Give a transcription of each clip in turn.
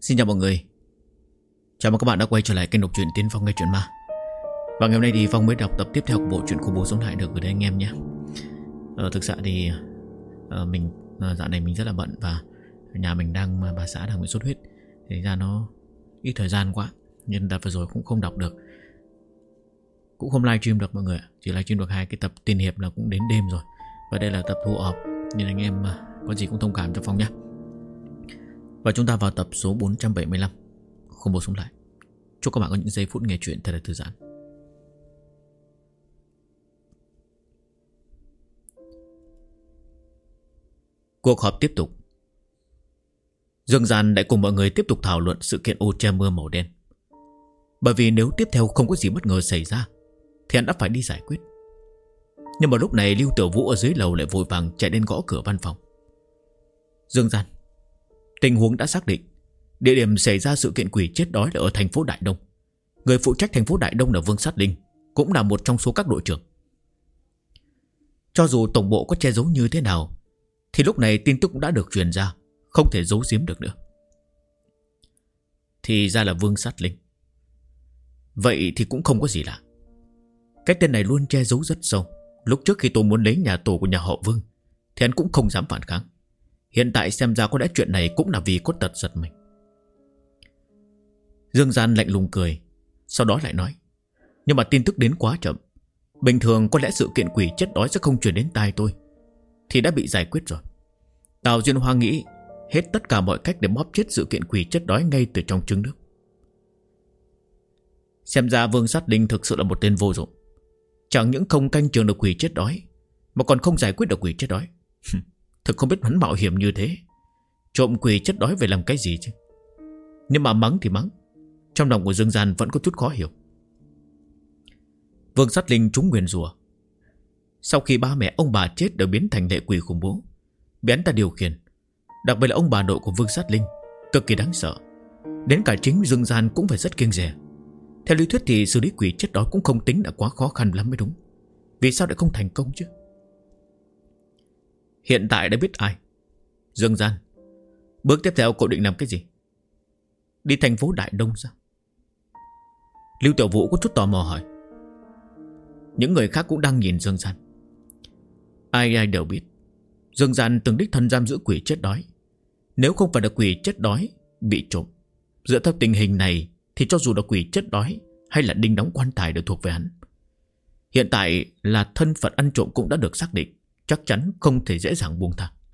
Xin chào mọi người. Chào mừng các bạn đã quay trở lại kênh đọc truyện Tiến Phong nghe truyện ma. Và ngày hôm nay thì Phong mới đọc tập tiếp theo của bộ truyện Khủng Bố Sống Lại được gửi đến anh em nhé. Thực sự thì dạo này mình rất là bận và nhà mình bà xã đang bị sốt huyết. Thì ra nó ít thời gian quá nên đợt vừa rồi cũng không đọc được, cũng không livestream được mọi người. Chỉ livestream được 2 cái tập tiên hiệp là cũng đến đêm rồi. Và đây là tập thu ọp nên anh em có gì cũng thông cảm cho Phong nhé. Và chúng ta vào tập số 475 Khủng Bố Sống Lại. Chúc các bạn có những giây phút nghe chuyện thật là thư giãn. Cuộc họp tiếp tục. Dương Gian lại cùng mọi người tiếp tục thảo luận sự kiện ô che mưa màu đen. Bởi vì nếu tiếp theo không có gì bất ngờ xảy ra thì hắn đã phải đi giải quyết. Nhưng mà lúc này Lưu Tiểu Vũ ở dưới lầu lại vội vàng chạy đến gõ cửa văn phòng. Dương Gian, tình huống đã xác định. Địa điểm xảy ra sự kiện quỷ chết đói là ở thành phố Đại Đông. Người phụ trách thành phố Đại Đông là Vương Sát Linh, cũng là một trong số các đội trưởng. Cho dù tổng bộ có che giấu như thế nào thì lúc này tin tức cũng đã được truyền ra, không thể giấu giếm được nữa. Thì ra là Vương Sát Linh. Vậy thì cũng không có gì lạ. Cái tên này luôn che giấu rất sâu. Lúc trước khi tôi muốn lấy nhà tổ của nhà họ Vương thì hắn cũng không dám phản kháng. Hiện tại xem ra có lẽ chuyện này cũng là vì có tật giật mình. Dương Gian lạnh lùng cười, sau đó lại nói: nhưng mà tin tức đến quá chậm. Bình thường có lẽ sự kiện quỷ chết đói sẽ không truyền đến tai tôi thì đã bị giải quyết rồi. Tào Duyên Hoa nghĩ hết tất cả mọi cách để bóp chết sự kiện quỷ chết đói ngay từ trong trứng nước. Xem ra Vương Sát Linh thực sự là một tên vô dụng. Chẳng những không canh chừng được quỷ chết đói mà còn không giải quyết được quỷ chết đói. Thực không biết hắn mạo hiểm như thế, trộm quỷ chết đói về làm cái gì chứ. Nhưng mà mắng thì mắng, trong lòng của Dương Gian vẫn có chút khó hiểu. Vương Sát Linh trúng nguyền rủa. Sau khi ba mẹ ông bà chết đều biến thành lệ quỷ khủng bố, bị hắn ta điều khiển. Đặc biệt là ông bà nội của Vương Sát Linh cực kỳ đáng sợ, đến cả chính Dương Gian cũng phải rất kiêng dè. Theo lý thuyết thì xử lý quỷ chết đói cũng không tính là quá khó khăn lắm mới đúng. Vì sao lại không thành công chứ? Hiện tại đã biết ai. Dương Gian, bước tiếp theo cậu định làm cái gì? Đi thành phố Đại Đông sao? Lưu Tiểu Vũ có chút tò mò hỏi. Những người khác cũng đang nhìn Dương Gian. Ai ai đều biết Dương Gian từng đích thân giam giữ quỷ chết đói. Nếu không phải là quỷ chết đói bị trộm, dựa theo tình hình này thì cho dù là quỷ chết đói hay là đinh đóng quan tài đều thuộc về hắn. Hiện tại là thân phận ăn trộm cũng đã được xác định, chắc chắn không thể dễ dàng buông tha.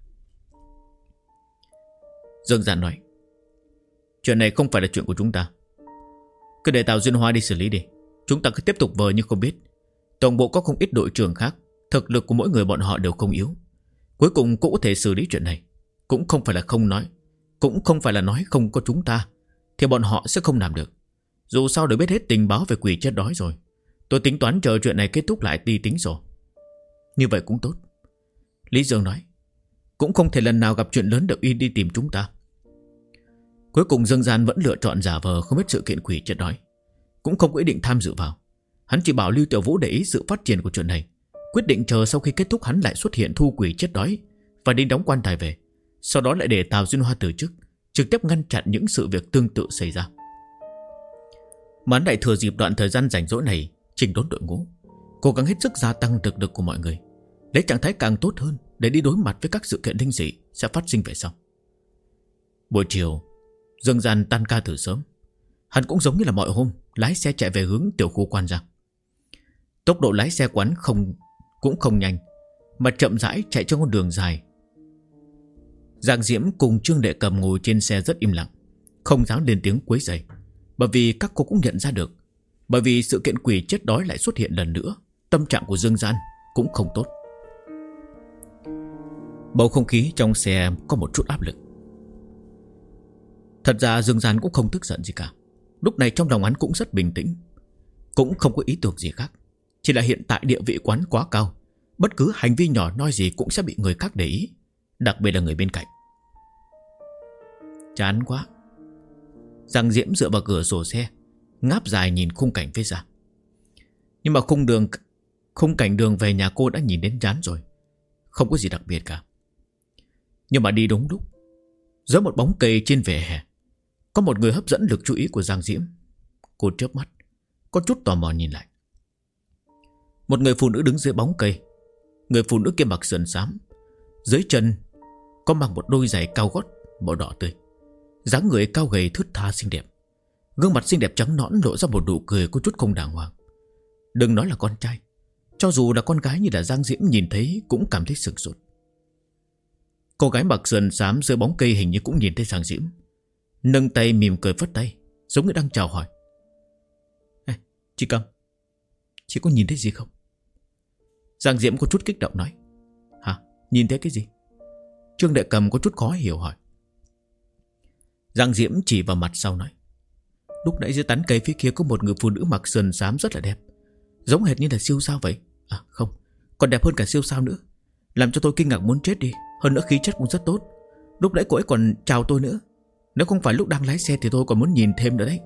Dương Gian nói: chuyện này không phải là chuyện của chúng ta, cứ để Tào Duyên Hoa đi xử lý đi. Chúng ta cứ tiếp tục vờ như không biết. Tổng bộ có không ít đội trưởng khác, thực lực của mỗi người bọn họ đều không yếu. Cuối cùng cũng có thể xử lý chuyện này. Cũng không phải là không nói, cũng không phải là nói không có chúng ta thì bọn họ sẽ không làm được. Dù sao đều biết hết tình báo về quỷ chết đói rồi. Tôi tính toán chờ chuyện này kết thúc lại đi tính rồi. Như vậy cũng tốt. Lý Dương nói: cũng không thể lần nào gặp chuyện lớn được y đi tìm chúng ta. Cuối cùng Dương Gian vẫn lựa chọn giả vờ không biết sự kiện quỷ chết đói, cũng không có ý định tham dự vào. Hắn chỉ bảo Lưu Tiểu Vũ để ý sự phát triển của chuyện này, quyết định chờ sau khi kết thúc hắn lại xuất hiện thu quỷ chết đói và đi đóng quan tài về. Sau đó lại để Tào Duyên Hoa từ chức, trực tiếp ngăn chặn những sự việc tương tự xảy ra. Mà hắn lại thừa dịp đoạn thời gian rảnh rỗi này chỉnh đốn đội ngũ, cố gắng hết sức gia tăng thực lực của mọi người, lấy trạng thái càng tốt hơn để đi đối mặt với các sự kiện linh dị sẽ phát sinh về sau. Buổi chiều, Dương Gian tan ca từ sớm. Hắn cũng giống như là mọi hôm lái xe chạy về hướng tiểu khu Quan Giang. Tốc độ lái xe quán cũng không nhanh, mà chậm rãi chạy trên con đường dài. Giang Diễm cùng Trương Đệ Cầm ngồi trên xe rất im lặng, không dám lên tiếng quấy rầy, bởi vì các cô cũng nhận ra được, bởi vì sự kiện quỷ chết đói lại xuất hiện lần nữa, tâm trạng của Dương Gian cũng không tốt. Bầu không khí trong xe có một chút áp lực. Thật ra Dương Gian cũng không tức giận gì cả. Lúc này trong lòng hắn cũng rất bình tĩnh, cũng không có ý tưởng gì khác. Chỉ là hiện tại địa vị quán quá cao, bất cứ hành vi nhỏ nhoi gì cũng sẽ bị người khác để ý, đặc biệt là người bên cạnh. Chán quá. Giang Diễm dựa vào cửa sổ xe, ngáp dài nhìn khung cảnh phía xa. Nhưng mà khung cảnh đường về nhà cô đã nhìn đến chán rồi, không có gì đặc biệt cả. Nhưng mà đi đúng lúc, giữa một bóng cây trên vỉa hè, Có một người hấp dẫn lực chú ý của Giang Diễm. Cô chớp mắt, có chút tò mò nhìn lại. Một người phụ nữ đứng dưới bóng cây. Người phụ nữ kia mặc sườn xám, dưới chân có mang một đôi giày cao gót màu đỏ tươi. Dáng người cao gầy thướt tha xinh đẹp. Gương mặt xinh đẹp trắng nõn lộ ra một nụ cười có chút không đàng hoàng. Đừng nói là con trai, cho dù là con gái như là Giang Diễm nhìn thấy cũng cảm thấy sửng sốt. Cô gái mặc sườn xám dưới bóng cây hình như cũng nhìn thấy Giang Diễm, nâng tay mỉm cười phất tay, giống như đang chào hỏi. Chị Cầm, chị có nhìn thấy gì không? Giang Diễm có chút kích động nói. Hả? Nhìn thấy cái gì? Trương Đệ Cầm có chút khó hiểu hỏi. Giang Diễm chỉ vào mặt sau nói. Lúc nãy dưới tán cây phía kia có một người phụ nữ mặc sườn xám rất là đẹp, giống hệt như là siêu sao vậy. À không, còn đẹp hơn cả siêu sao nữa, làm cho tôi kinh ngạc muốn chết đi. Hơn nữa khí chất cũng rất tốt. Lúc nãy cô ấy còn chào tôi nữa. Nếu không phải lúc đang lái xe thì tôi còn muốn nhìn thêm nữa đấy.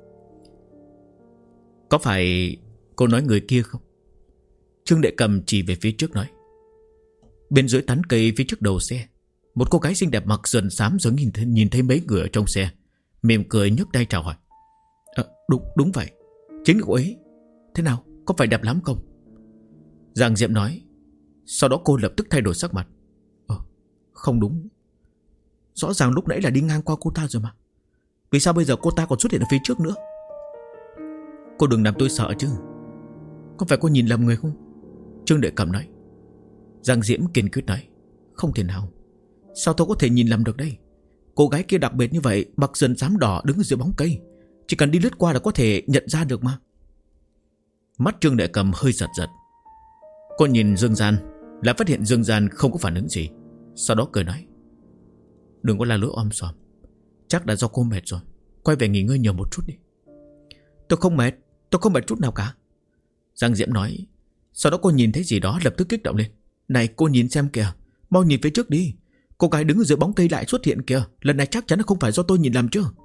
Có phải cô nói người kia không? Trương Đệ Cầm chỉ về phía trước nói. Bên dưới tán cây phía trước đầu xe, một cô gái xinh đẹp mặc sườn xám giống nhìn thấy mấy người ở trong xe, mỉm cười nhấc tay chào hỏi. Đúng vậy, chính là cô ấy. Thế nào, có phải đẹp lắm không? Giang Diệm nói. Sau đó cô lập tức thay đổi sắc mặt. Không đúng, rõ ràng lúc nãy là đi ngang qua cô ta rồi mà. Vì sao bây giờ cô ta còn xuất hiện ở phía trước nữa? Cô đừng làm tôi sợ chứ. Có phải cô nhìn lầm người không? Trương Đệ Cầm nói. Giang Diễm kiên quyết nói. Không thể nào, sao tôi có thể nhìn lầm được đây? Cô gái kia đặc biệt như vậy, mặc sườn xám đỏ đứng dưới bóng cây, chỉ cần đi lướt qua là có thể nhận ra được mà. Mắt Trương Đệ Cầm hơi giật giật. Cô nhìn Dương Gian, lại phát hiện Dương Gian không có phản ứng gì. Sau đó cười nói. Đừng có la lối om sòm, chắc là do cô mệt rồi, quay về nghỉ ngơi nhiều một chút đi. Tôi không mệt chút nào cả, Giang Diễm nói. Sau đó cô nhìn thấy gì đó lập tức kích động lên. Này cô nhìn xem kìa, mau nhìn phía trước đi. Cô gái đứng dưới bóng cây lại xuất hiện kìa. Lần này chắc chắn không phải do tôi nhìn lầm chứ.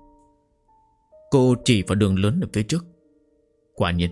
Cô chỉ vào đường lớn ở phía trước. Quả nhiên,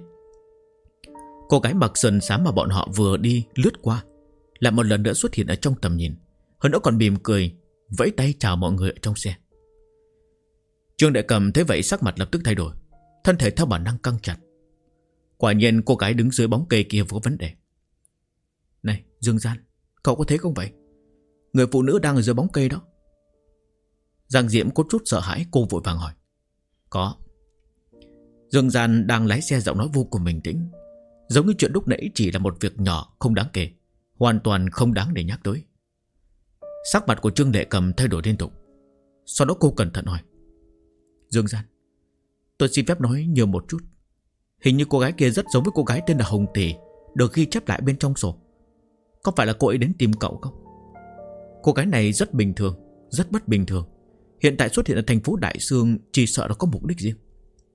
cô gái mặc sườn xám mà bọn họ vừa đi lướt qua lại một lần nữa xuất hiện ở trong tầm nhìn. Hơn nữa còn mỉm cười vẫy tay chào mọi người ở trong xe. Trương Đệ Cầm thấy vậy sắc mặt lập tức thay đổi, thân thể theo bản năng căng chặt. Quả nhiên cô gái đứng dưới bóng cây kia có vấn đề. Này Dương Gian, cậu có thấy không vậy? Người phụ nữ đang ở dưới bóng cây đó. Giang Diễm có chút sợ hãi, cô vội vàng hỏi. Có. Dương Gian đang lái xe, giọng nói vô cùng bình tĩnh, giống như chuyện lúc nãy chỉ là một việc nhỏ không đáng kể, hoàn toàn không đáng để nhắc tới. Sắc mặt của Trương Đệ Cầm thay đổi liên tục. Sau đó cô cẩn thận hỏi. Dương Gian, tôi xin phép nói nhiều một chút. Hình như cô gái kia rất giống với cô gái tên là Hồng Tỷ, được ghi chép lại bên trong sổ. Có phải là cô ấy đến tìm cậu không? Cô gái này rất bình thường, rất bất bình thường. Hiện tại xuất hiện ở thành phố Đại Sương, chỉ sợ là có mục đích riêng.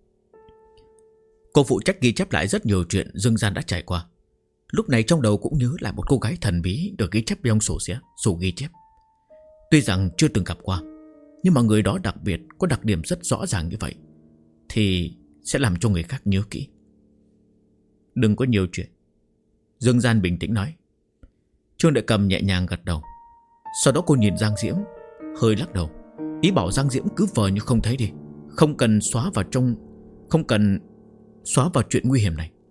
Cô phụ trách ghi chép lại rất nhiều chuyện Dương Gian đã trải qua. Lúc này trong đầu cũng nhớ lại một cô gái thần bí được ghi chép trong sổ ghi chép. Tuy rằng chưa từng gặp qua, nhưng mà người đó đặc biệt, có đặc điểm rất rõ ràng như vậy, thì sẽ làm cho người khác nhớ kỹ. Đừng có nhiều chuyện, Dương Gian bình tĩnh nói. Trương Đệ Cầm nhẹ nhàng gật đầu. Sau đó cô nhìn Giang Diễm, hơi lắc đầu, ý bảo Giang Diễm cứ vờ như không thấy đi, không cần xóa vào chuyện nguy hiểm này.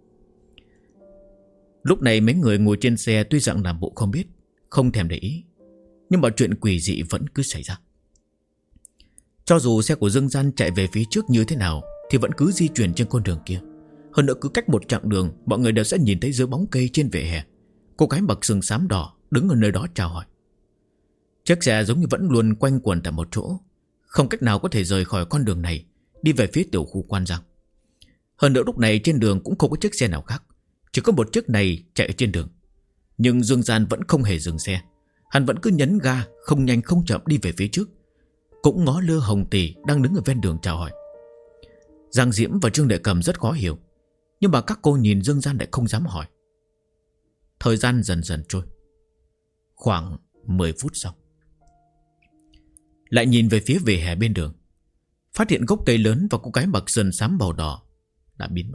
Lúc này mấy người ngồi trên xe tuy rằng làm bộ không biết, không thèm để ý, nhưng mà chuyện quỷ dị vẫn cứ xảy ra. Cho dù xe của Dương Gian chạy về phía trước như thế nào thì vẫn cứ di chuyển trên con đường kia. Hơn nữa cứ cách một chặng đường, mọi người đều sẽ nhìn thấy dưới bóng cây trên vỉa hè, cô gái mặc sườn xám đỏ đứng ở nơi đó chào hỏi. Chiếc xe giống như vẫn luôn quanh quẩn tại một chỗ, không cách nào có thể rời khỏi con đường này, đi về phía tiểu khu Quan Giang. Hơn nữa lúc này trên đường cũng không có chiếc xe nào khác, chỉ có một chiếc này chạy ở trên đường. Nhưng Dương Gian vẫn không hề dừng xe, hắn vẫn cứ nhấn ga, không nhanh không chậm đi về phía trước, cũng ngó lơ Hồng Tỷ đang đứng ở ven đường chào hỏi. Giang Diễm và Trương Đệ Cầm rất khó hiểu, nhưng mà các cô nhìn Dương Gian lại không dám hỏi. Thời gian dần dần trôi. Khoảng 10 phút sau, lại nhìn về phía vỉa hè bên đường, phát hiện gốc cây lớn và cô gái mặc sườn xám màu đỏ đã biến mất.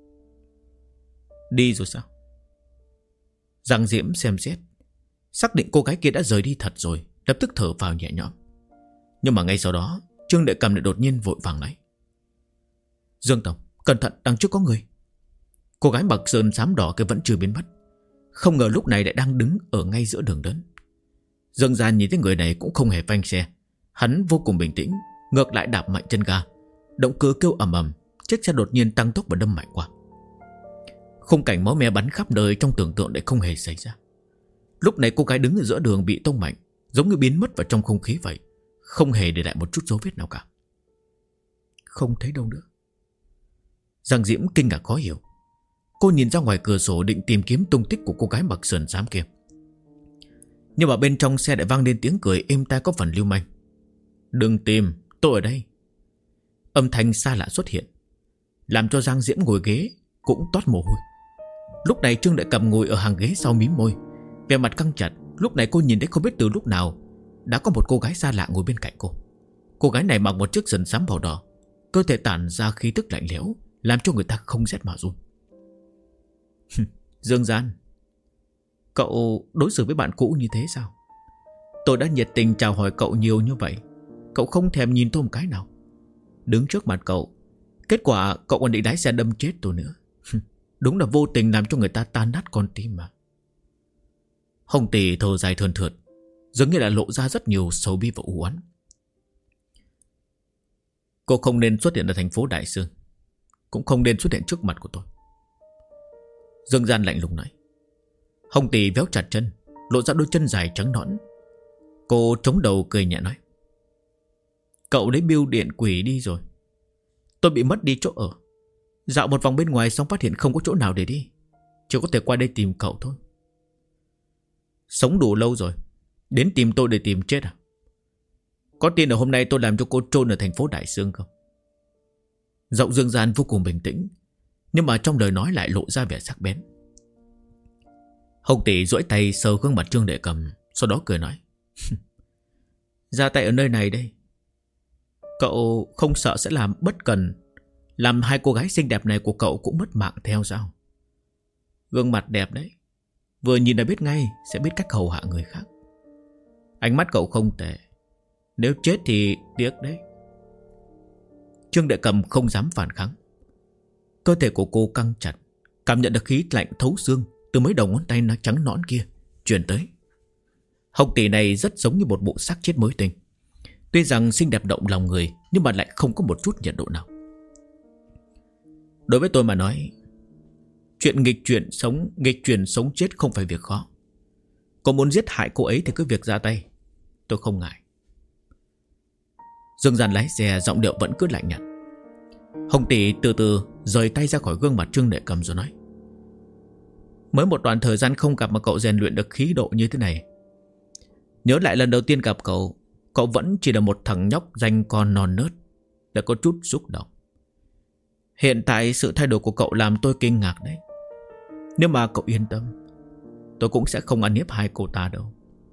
Đi rồi sao? Giang Diễm xem xét, xác định cô gái kia đã rời đi thật rồi, lập tức thở vào nhẹ nhõm. Nhưng mà ngay sau đó Trương Đệ Cầm lại đột nhiên vội vàng nói: Dương tổng, cẩn thận, đằng trước có người. Cô gái mặc sơn xám đỏ kia vẫn chưa biến mất, không ngờ lúc này lại đang đứng ở ngay giữa đường lớn. Dương Gian nhìn thấy người này cũng không hề phanh xe. Hắn vô cùng bình tĩnh, ngược lại đạp mạnh chân ga. Động cơ kêu ầm ầm, chiếc xe đột nhiên tăng tốc và đâm mạnh qua. Khung cảnh máu me bắn khắp nơi trong tưởng tượng lại không hề xảy ra. Lúc này cô gái đứng ở giữa đường bị tông mạnh, giống như biến mất vào trong không khí vậy, không hề để lại một chút dấu vết nào cả. Không thấy đâu nữa. Giang Diễm kinh ngạc khó hiểu. Cô nhìn ra ngoài cửa sổ định tìm kiếm tung tích của cô gái mặc sườn xám kia. Nhưng mà bên trong xe lại vang lên tiếng cười êm tai có phần lưu manh. Đừng tìm, tôi ở đây. Âm thanh xa lạ xuất hiện, làm cho Giang Diễm ngồi ghế cũng toát mồ hôi. Lúc này Trương Đại Cầm ngồi ở hàng ghế sau mím môi, vẻ mặt căng chặt. Lúc này cô nhìn thấy không biết từ lúc nào đã có một cô gái xa lạ ngồi bên cạnh cô. Cô gái này mặc một chiếc sườn xám màu đỏ, cơ thể tản ra khí tức lạnh lẽo, làm cho người ta không rét mà run. Dương Gian, cậu đối xử với bạn cũ như thế sao? Tôi đã nhiệt tình chào hỏi cậu nhiều như vậy, cậu không thèm nhìn tôi một cái nào. Đứng trước mặt cậu, kết quả cậu còn định lái xe đâm chết tôi nữa. Đúng là vô tình làm cho người ta tan nát con tim mà. Hồng Tỷ thở dài thườn thượt, dường như là lộ ra rất nhiều sầu bi và u oán. Cô không nên xuất hiện ở thành phố Đại Sương, cũng không nên xuất hiện trước mặt của tôi. Dương Gian lạnh lùng nói. Hồng Tỷ véo chặt chân, lộ ra đôi chân dài trắng nõn. Cô chống đầu cười nhẹ nói: Cậu lấy bưu điện quỷ đi rồi. Tôi bị mất đi chỗ ở, dạo một vòng bên ngoài xong phát hiện không có chỗ nào để đi, chỉ có thể qua đây tìm cậu thôi. Sống đủ lâu rồi, đến tìm tôi để tìm chết à? Có tin là hôm nay tôi làm cho cô trôn ở thành phố Đại Sương không? Giọng Dương Gian vô cùng bình tĩnh, nhưng mà trong lời nói lại lộ ra vẻ sắc bén. Hồng Tỷ duỗi tay sờ gương mặt Trương Đệ Cầm, sau đó cười nói: Ra tay ở nơi này đây. Cậu không sợ sẽ làm bất cần, làm hai cô gái xinh đẹp này của cậu cũng mất mạng theo sao? Gương mặt đẹp đấy, vừa nhìn là biết ngay sẽ biết cách hầu hạ người khác. Ánh mắt cậu không tệ, nếu chết thì tiếc đấy. Trương Đệ Cầm không dám phản kháng. Cơ thể của cô căng chặt, cảm nhận được khí lạnh thấu xương từ mấy đầu ngón tay nó trắng nõn kia truyền tới. Hồng Tỷ này rất giống như một bộ xác chết mới tinh. Tuy rằng xinh đẹp động lòng người, nhưng mà lại không có một chút nhiệt độ nào. Đối với tôi mà nói, chuyện nghịch chuyển sống chết không phải việc khó. Có muốn giết hại cô ấy thì cứ việc ra tay, tôi không ngại. Dương Gian lái xe, giọng điệu vẫn cứ lạnh nhạt. Hồng Tỷ từ từ rời tay ra khỏi gương mặt Trương Đệ Cầm rồi nói: Mới một đoạn thời gian không gặp mà cậu rèn luyện được khí độ như thế này. Nhớ lại lần đầu tiên gặp cậu, cậu vẫn chỉ là một thằng nhóc danh con non nớt, đã có chút xúc động. Hiện tại sự thay đổi của cậu làm tôi kinh ngạc đấy. Nhưng mà cậu yên tâm, tôi cũng sẽ không ăn hiếp hai cô ta đâu.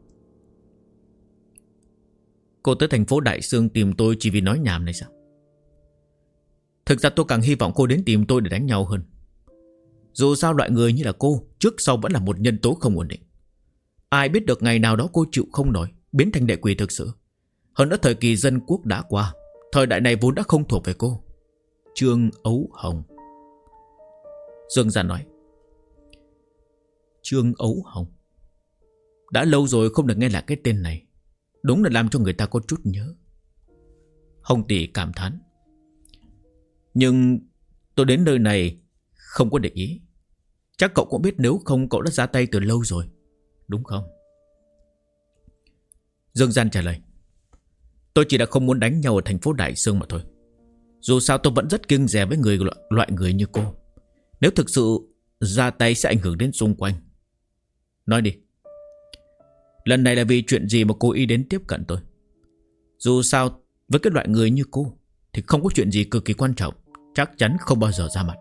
Cô tới thành phố Đại Sương tìm tôi chỉ vì nói nhảm này sao? Thực ra tôi càng hy vọng cô đến tìm tôi để đánh nhau hơn. Dù sao loại người như là cô trước sau vẫn là một nhân tố không ổn định. Ai biết được ngày nào đó cô chịu không nổi, biến thành đệ quỷ thực sự. Hơn nữa thời kỳ dân quốc đã qua, thời đại này vốn đã không thuộc về cô. Trương Ấu Hồng. Dương Gian nói: Trương Ấu Hồng. Đã lâu rồi không được nghe lại cái tên này, đúng là làm cho người ta có chút nhớ. Hồng Tỷ cảm thán: Nhưng tôi đến nơi này không có để ý. Chắc cậu cũng biết nếu không cậu đã ra tay từ lâu rồi, đúng không? Dương Gian trả lời: Tôi chỉ là không muốn đánh nhau ở thành phố Đại Sương mà thôi. Dù sao tôi vẫn rất kiêng dè với loại người như cô. Nếu thực sự ra tay sẽ ảnh hưởng đến xung quanh. Nói đi, lần này là vì chuyện gì mà cô ý đến tiếp cận tôi? Dù sao với cái loại người như cô thì không có chuyện gì cực kỳ quan trọng, chắc chắn không bao giờ ra mặt.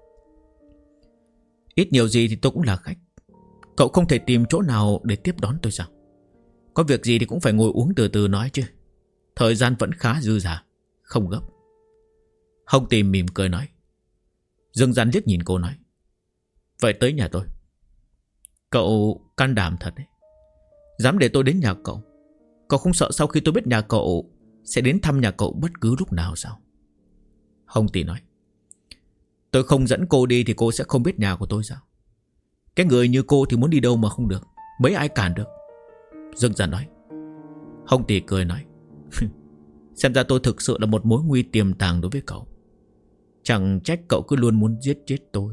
Ít nhiều gì thì tôi cũng là khách. Cậu không thể tìm chỗ nào để tiếp đón tôi sao? Có việc gì thì cũng phải ngồi uống từ từ nói chứ. Thời gian vẫn khá dư dả, không gấp. Hồng Tỷ mỉm cười nói. Dương Gian liếc nhìn cô nói: Vậy tới nhà tôi. Cậu can đảm thật đấy, dám để tôi đến nhà cậu. Cậu không sợ sau khi tôi biết nhà cậu sẽ đến thăm nhà cậu bất cứ lúc nào sao? Hồng Tỷ nói. Tôi không dẫn cô đi thì cô sẽ không biết nhà của tôi sao? Cái người như cô thì muốn đi đâu mà không được, mấy ai cản được? Dương Gian nói. Hồng Tỷ cười nói. Xem ra tôi thực sự là một mối nguy tiềm tàng đối với cậu. Chẳng trách cậu cứ luôn muốn giết chết tôi.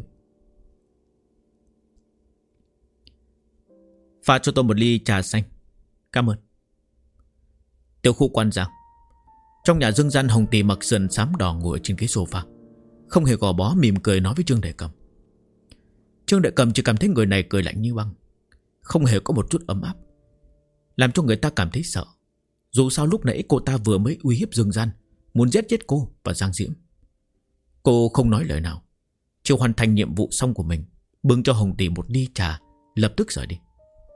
Pha cho tôi một ly trà xanh. Cảm ơn. Tiểu khu Quan Giang. Trong nhà Dương Gian, Hồng Tỷ mặc sườn xám đỏ ngồi trên ghế sofa, không hề gò bó, mỉm cười nói với Trương Đại Cầm. Trương Đại Cầm chỉ cảm thấy người này cười lạnh như băng, không hề có một chút ấm áp, làm cho người ta cảm thấy sợ. Dù sao lúc nãy cô ta vừa mới uy hiếp Dương Gian, muốn giết chết cô và Giang Diễm. Cô không nói lời nào, chỉ hoàn thành nhiệm vụ xong của mình, bưng cho Hồng Tỷ một ly trà, lập tức rời đi.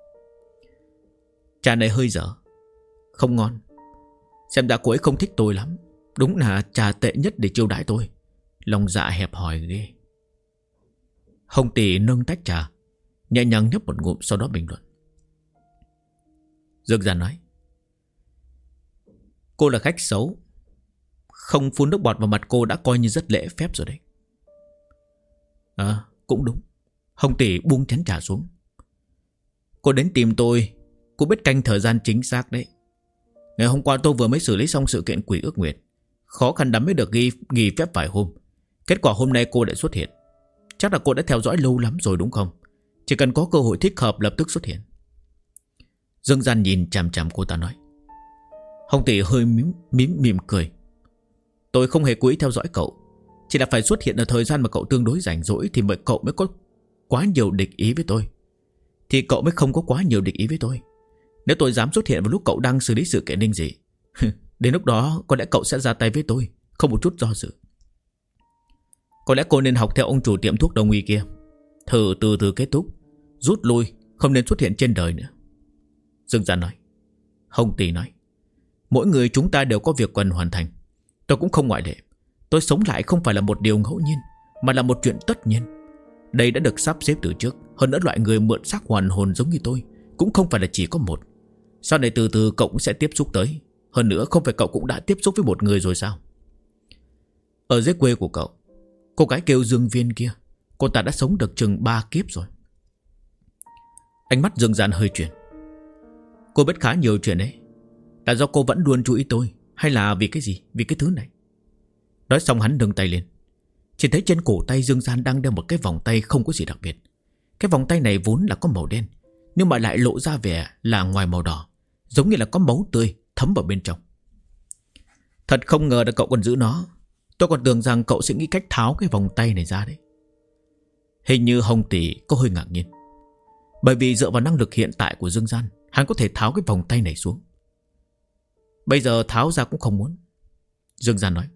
Trà này hơi dở, không ngon. Xem ra cô ấy không thích tôi lắm. Đúng là trà tệ nhất để chiêu đãi tôi. Lòng dạ hẹp hòi ghê. Hồng Tỷ nâng tách trà, nhẹ nhàng nhấp một ngụm, sau đó bình luận. Dương Gian nói. Cô là khách xấu, không phun nước bọt vào mặt cô đã coi như rất lễ phép rồi đấy. Cũng đúng. Hồng Tỷ buông chén trà xuống. Cô đến tìm tôi, cô biết canh thời gian chính xác đấy. Ngày hôm qua tôi vừa mới xử lý xong sự kiện quỷ ước nguyệt, khó khăn lắm mới được nghỉ phép vài hôm. Kết quả hôm nay cô lại xuất hiện. Chắc là cô đã theo dõi lâu lắm rồi đúng không? Chỉ cần có cơ hội thích hợp lập tức xuất hiện. Dương Gian nhìn chằm chằm cô ta nói. Hồng Tỷ hơi mỉm cười. Tôi không hề cố ý theo dõi cậu, chỉ là phải xuất hiện ở thời gian mà cậu tương đối rảnh rỗi thì cậu mới có quá nhiều địch ý với tôi. Thì cậu mới không có quá nhiều địch ý với tôi. Nếu tôi dám xuất hiện vào lúc cậu đang xử lý sự kiện linh dị, đến lúc đó có lẽ cậu sẽ ra tay với tôi, không một chút do dự. Có lẽ cô nên học theo ông chủ tiệm thuốc đông y kia, thử từ từ kết thúc, rút lui, không nên xuất hiện trên đời nữa. Dương Gian nói. Hồng Tỷ nói. Mỗi người chúng ta đều có việc cần hoàn thành, tôi cũng không ngoại lệ. Tôi sống lại không phải là một điều ngẫu nhiên, mà là một chuyện tất nhiên. Đây đã được sắp xếp từ trước. Hơn nữa loại người mượn xác hoàn hồn giống như tôi cũng không phải là chỉ có một. Sau này từ từ cậu cũng sẽ tiếp xúc tới. Hơn nữa không phải cậu cũng đã tiếp xúc với một người rồi sao? Ở dưới quê của cậu, cô gái kêu Dương Viên kia, cô ta đã sống được chừng 3 kiếp rồi. Ánh mắt Dương Gian hơi chuyển. Cô biết khá nhiều chuyện đấy. Là do cô vẫn luôn chú ý tôi, hay là vì cái gì? Vì cái thứ này? Nói xong hắn nâng tay lên, chỉ thấy trên cổ tay Dương Gian đang đeo một cái vòng tay không có gì đặc biệt. Cái vòng tay này vốn là có màu đen, nhưng mà lại lộ ra vẻ là ngoài màu đỏ, giống như là có máu tươi thấm vào bên trong. Thật không ngờ là cậu còn giữ nó. Tôi còn tưởng rằng cậu sẽ nghĩ cách tháo cái vòng tay này ra đấy. Hình như Hồng Tỷ có hơi ngạc nhiên, bởi vì dựa vào năng lực hiện tại của Dương Gian, hắn có thể tháo cái vòng tay này xuống. Bây giờ tháo ra cũng không muốn. Dương Gian nói.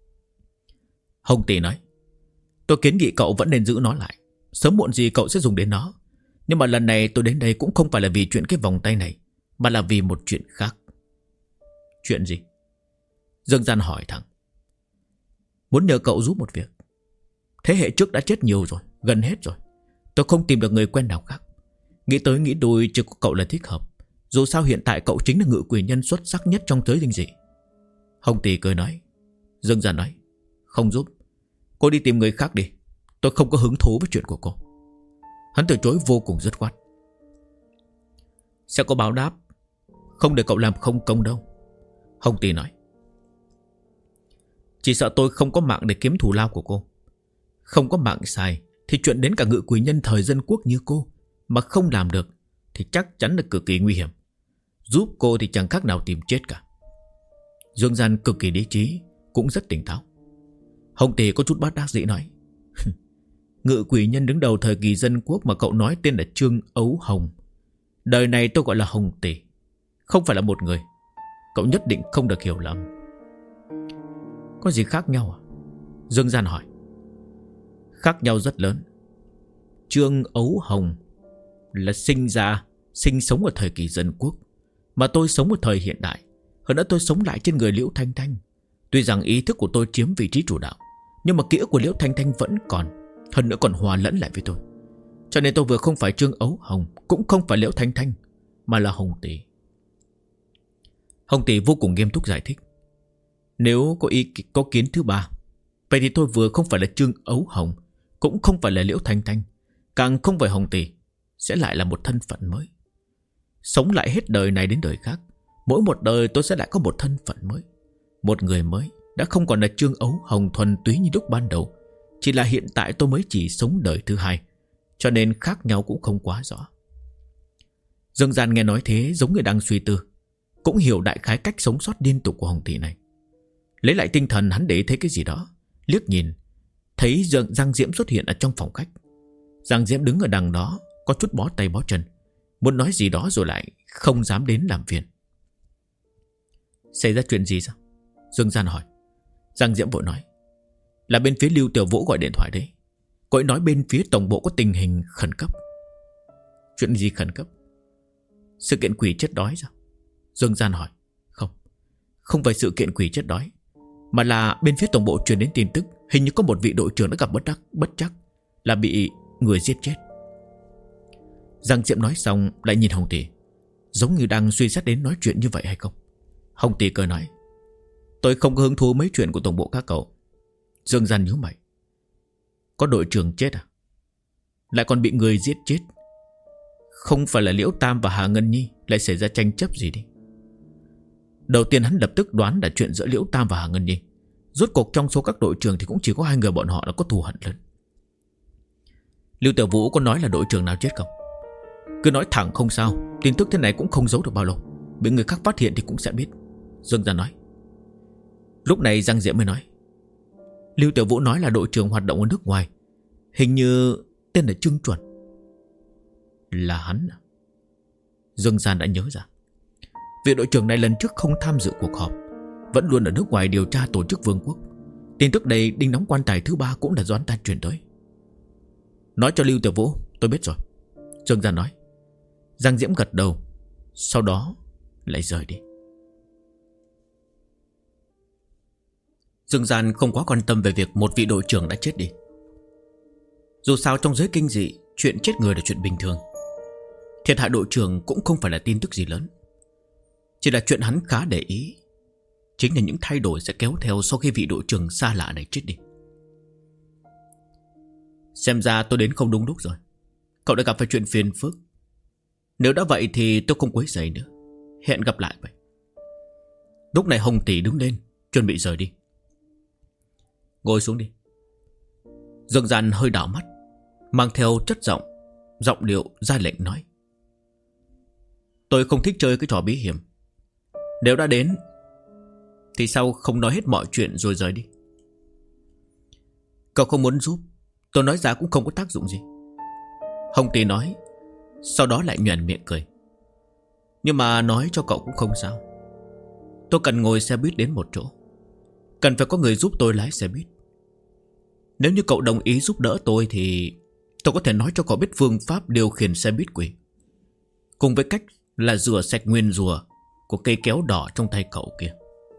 Hồng Tỷ nói. Tôi kiến nghị cậu vẫn nên giữ nó lại, sớm muộn gì cậu sẽ dùng đến nó. Nhưng mà lần này tôi đến đây cũng không phải là vì chuyện cái vòng tay này, mà là vì một chuyện khác. Chuyện gì? Dương Gian hỏi thẳng. Muốn nhờ cậu giúp một việc. Thế hệ trước đã chết nhiều rồi, gần hết rồi. Tôi không tìm được người quen nào khác. Nghĩ tới nghĩ đuôi chỉ có cậu là thích hợp. Dù sao hiện tại cậu chính là ngự quỷ nhân xuất sắc nhất trong giới linh dị. Hồng Tỷ cười nói. Dương Gian nói. Không giúp. Cô đi tìm người khác đi. Tôi không có hứng thú với chuyện của cô. Hắn từ chối vô cùng dứt khoát. Sẽ có báo đáp, không để cậu làm không công đâu. Hồng Tỷ nói. Chỉ sợ tôi không có mạng để kiếm thù lao của cô. Không có mạng xài thì chuyện đến cả ngự quỷ nhân thời dân quốc như cô mà không làm được thì chắc chắn là cực kỳ nguy hiểm. Giúp cô thì chẳng khác nào tìm chết cả. Dương Gian cực kỳ lý trí, cũng rất tỉnh táo. Hồng Tỷ có chút bất đắc dĩ nói. Ngự quỷ nhân đứng đầu thời kỳ dân quốc mà cậu nói tên là Trương Ấu Hồng. Đời này tôi gọi là Hồng Tỷ, không phải là một người. Cậu nhất định không được hiểu lầm. Có gì khác nhau à? Dương Gian hỏi. Khác nhau rất lớn. Trương Ấu Hồng là sinh sống ở thời kỳ dân quốc, mà tôi sống ở thời hiện đại. Hơn nữa tôi sống lại trên người Liễu Thanh Thanh. Tuy rằng ý thức của tôi chiếm vị trí chủ đạo, nhưng mà ký ức của Liễu Thanh Thanh vẫn còn, hơn nữa còn hòa lẫn lại với tôi. Cho nên tôi vừa không phải Trương Ấu Hồng, cũng không phải Liễu Thanh Thanh, mà là Hồng Tỷ. Hồng Tỷ vô cùng nghiêm túc giải thích. Nếu có kiến thứ ba, vậy thì tôi vừa không phải là Trương Ấu Hồng, cũng không phải là Liễu Thanh Thanh, càng không phải Hồng Tỷ, sẽ lại là một thân phận mới. Sống lại hết đời này đến đời khác, mỗi một đời tôi sẽ lại có một thân phận mới, một người mới, đã không còn là Trương Ấu Hồng thuần túy như lúc ban đầu. Chỉ là hiện tại tôi mới chỉ sống đời thứ hai, cho nên khác nhau cũng không quá rõ. Dương Gian nghe nói thế giống như đang suy tư, cũng hiểu đại khái cách sống sót liên tục của Hồng Tỷ này. Lấy lại tinh thần, hắn để ý thấy cái gì đó, liếc nhìn thấy Giang Diễm xuất hiện ở trong phòng khách. Giang Diễm đứng ở đằng đó, có chút bó tay bó chân, muốn nói gì đó rồi lại không dám đến làm phiền. Xảy ra chuyện gì sao? Dương Gian hỏi. Giang Diễm vội nói, là bên phía Lưu Tiểu Vũ gọi điện thoại đấy. Cô ấy nói bên phía tổng bộ có tình hình khẩn cấp. Chuyện gì khẩn cấp? Sự kiện quỷ chết đói sao? Dương Gian hỏi. Không phải sự kiện quỷ chết đói, mà là bên phía tổng bộ truyền đến tin tức, hình như có một vị đội trưởng đã gặp bất trắc, là bị người giết chết. Giang Diệm nói xong lại nhìn Hồng Tỷ, giống như đang suy xét đến nói chuyện như vậy hay không. Hồng Tỷ cười nói, tôi không có hứng thú mấy chuyện của tổng bộ các cậu. Dương Gian nhíu mày, có đội trưởng chết à? Lại còn bị người giết chết. Không phải là Liễu Tam và Hà Ngân Nhi lại xảy ra tranh chấp gì đi? Đầu tiên hắn lập tức đoán là chuyện giữa Liễu Tam và Hà Ngân Nhi. Rốt cuộc trong số các đội trưởng thì cũng chỉ có hai người bọn họ là có thù hận lớn. Lưu Tiểu Vũ có nói là đội trưởng nào chết không? Cứ nói thẳng không sao, tin tức thế này cũng không giấu được bao lâu, bị người khác phát hiện thì cũng sẽ biết. Dương Gian nói. Lúc này Giang Diễm mới nói, Lưu Tiểu Vũ nói là đội trưởng hoạt động ở nước ngoài, hình như tên là Trương Chuẩn. Là hắn à? Dương Gian đã nhớ ra, vị đội trưởng này lần trước không tham dự cuộc họp, vẫn luôn ở nước ngoài điều tra tổ chức vương quốc. Tin tức này đinh đóng quan tài thứ ba cũng là do anh ta truyền tới. Nói cho Lưu Tiểu Vũ, tôi biết rồi. Dương Gian nói. Giang Diễm gật đầu, sau đó lại rời đi. Dương Gian không quá quan tâm về việc một vị đội trưởng đã chết đi. Dù sao trong giới kinh dị, chuyện chết người là chuyện bình thường. Thiệt hại đội trưởng cũng không phải là tin tức gì lớn. Chỉ là chuyện hắn khá để ý chính là những thay đổi sẽ kéo theo sau khi vị đội trưởng xa lạ này chết đi. Xem ra tôi đến không đúng lúc rồi. Cậu đã gặp phải chuyện phiền phức. Nếu đã vậy thì tôi không quấy rầy nữa. Hẹn gặp lại vậy. Lúc này Hồng Tỷ đứng lên, chuẩn bị rời đi. Ngồi xuống đi. Dương Gian hơi đảo mắt, mang theo chất giọng điệu ra lệnh nói, tôi không thích chơi cái trò bí hiểm. Nếu đã đến thì sao không nói hết mọi chuyện rồi rời đi? Cậu không muốn giúp, tôi nói ra cũng không có tác dụng gì. Hồng Tỷ nói, sau đó lại nhoẻn miệng cười. Nhưng mà nói cho cậu cũng không sao. Tôi cần ngồi xe buýt đến một chỗ, cần phải có người giúp tôi lái xe buýt. Nếu như cậu đồng ý giúp đỡ tôi thì tôi có thể nói cho cậu biết phương pháp điều khiển xe buýt quỷ, cùng với cách là rửa sạch nguyên rùa của cây kéo đỏ trong tay cậu kia.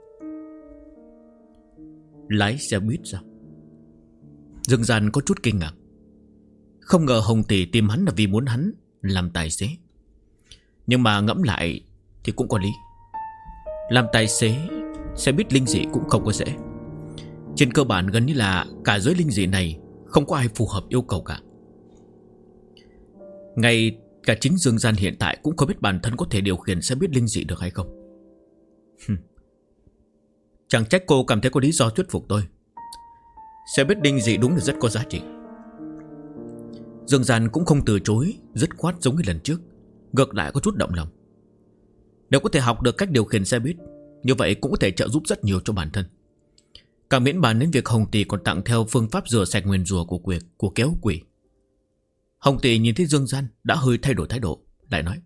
Lái xe buýt sao? Dương Gian có chút kinh ngạc. Không ngờ Hồng Tỷ tìm hắn là vì muốn hắn làm tài xế. Nhưng mà ngẫm lại thì cũng có lý. Làm tài xế xe buýt linh dị cũng không có dễ. Trên cơ bản gần như là cả giới linh dị này không có ai phù hợp yêu cầu cả. Ngay cả chính Dương Gian hiện tại cũng không biết bản thân có thể điều khiển xe buýt linh dị được hay không. Chẳng trách cô cảm thấy có lý do thuyết phục tôi. Xe buýt linh dị đúng là rất có giá trị. Dương Gian cũng không từ chối dứt khoát giống như lần trước, ngược lại có chút động lòng. Nếu có thể học được cách điều khiển xe buýt, như vậy cũng có thể trợ giúp rất nhiều cho bản thân. Càng miễn bàn đến việc Hồng Tỷ còn tặng theo phương pháp rửa sạch nguyền rủa của kéo quỷ. Hồng Tỷ nhìn thấy Dương Gian đã hơi thay đổi thái độ, lại nói,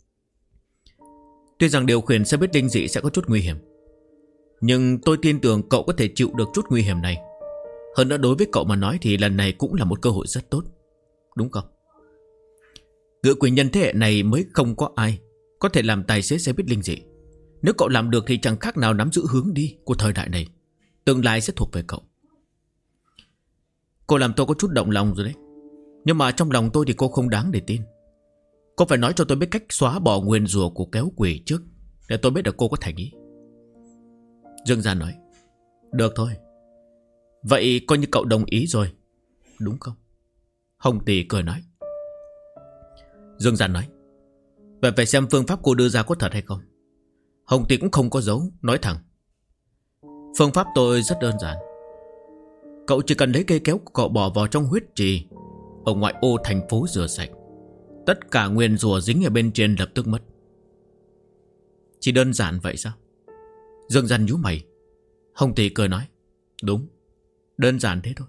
tuy rằng điều khiển xe buýt linh dị sẽ có chút nguy hiểm, nhưng tôi tin tưởng cậu có thể chịu được chút nguy hiểm này. Hơn nữa đối với cậu mà nói thì lần này cũng là một cơ hội rất tốt, đúng không? Ngự quỷ nhân thế hệ này mới không có ai có thể làm tài xế xe buýt linh dị. Nếu cậu làm được thì chẳng khác nào nắm giữ hướng đi của thời đại này. Tương lai sẽ thuộc về cậu. Cô làm tôi có chút động lòng rồi đấy. Nhưng mà trong lòng tôi thì cô không đáng để tin. Cô phải nói cho tôi biết cách xóa bỏ nguyền rủa của kéo quỷ trước, để tôi biết được cô có thành ý. Dương Gian nói, Được thôi. Vậy coi như cậu đồng ý rồi, đúng không? Hồng Tỷ cười nói. Dương Gian nói. Vậy phải xem phương pháp cô đưa ra có thật hay không. Hồng Tỷ cũng không có giấu, nói thẳng. Phương pháp tôi rất đơn giản. Cậu chỉ cần lấy cây kéo của cậu bỏ vào trong huyết trì ở ngoại ô thành phố rửa sạch. Tất cả nguyền rủa dính ở bên trên lập tức mất. Chỉ đơn giản vậy sao? Dương Gian nhíu mày. Hồng Tỷ cười nói. Đúng, đơn giản thế thôi.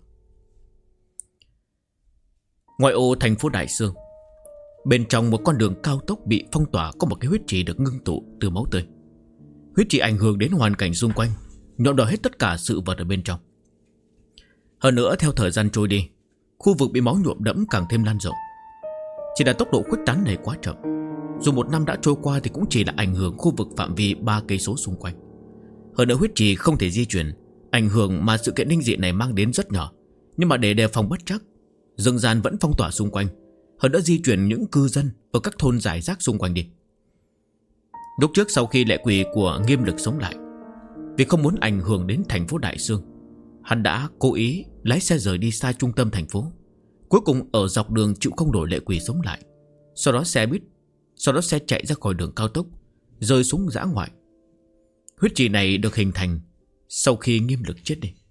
Ngoại ô thành phố Đại Sương, bên trong một con đường cao tốc bị phong tỏa có một cái huyết trì được ngưng tụ từ máu tươi. Huyết trì ảnh hưởng đến hoàn cảnh xung quanh, nhuộm đỏ hết tất cả sự vật ở bên trong. Hơn nữa theo thời gian trôi đi, khu vực bị máu nhuộm đẫm càng thêm lan rộng. Chỉ là tốc độ khuếch tán này quá chậm. Dù một năm đã trôi qua thì cũng chỉ là ảnh hưởng khu vực phạm vi 3 cây số xung quanh. Hơn nữa huyết trì không thể di chuyển, ảnh hưởng mà sự kiện linh dị này mang đến rất nhỏ. Nhưng mà để đề phòng bất trắc, Dương Gian vẫn phong tỏa xung quanh, hơn nữa di chuyển những cư dân ở các thôn giải rác xung quanh đi. Lúc trước sau khi lệ quỷ của Nghiêm Lực sống lại, vì không muốn ảnh hưởng đến thành phố Đại Sương, hắn đã cố ý lái xe rời đi xa trung tâm thành phố. Cuối cùng ở dọc đường chịu không nổi lệ quỷ sống lại. Sau đó xe chạy ra khỏi đường cao tốc, rơi xuống dã ngoại. Huyết trì này được hình thành sau khi Nghiêm Lực chết đi.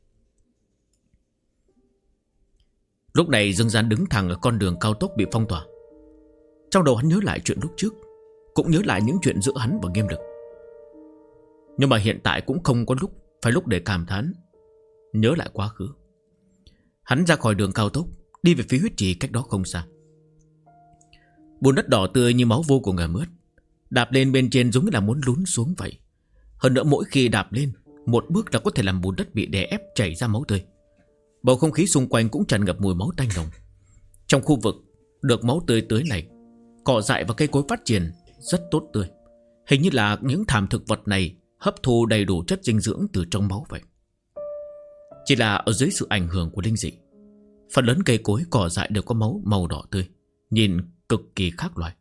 Lúc này Dương Gian đứng thẳng ở con đường cao tốc bị phong tỏa. Trong đầu hắn nhớ lại chuyện lúc trước, cũng nhớ lại những chuyện giữa hắn và Nghiêm Lực. Nhưng mà hiện tại cũng không có lúc để cảm thán, nhớ lại quá khứ. Hắn ra khỏi đường cao tốc, đi về phía huyết trì cách đó không xa. Bùn đất đỏ tươi như máu vô cùng ẩm ướt, đạp lên bên trên giống như là muốn lún xuống vậy. Hơn nữa mỗi khi đạp lên một bước là có thể làm bùn đất bị đè ép chảy ra máu tươi. Bầu không khí xung quanh cũng tràn ngập mùi máu tanh nồng. Trong khu vực được máu tươi tưới này, cỏ dại và cây cối phát triển rất tốt tươi. Hình như là những thảm thực vật này hấp thu đầy đủ chất dinh dưỡng từ trong máu vậy. Chỉ là ở dưới sự ảnh hưởng của linh dị, phần lớn cây cối cỏ dại đều có máu màu đỏ tươi, nhìn cực kỳ khác loài.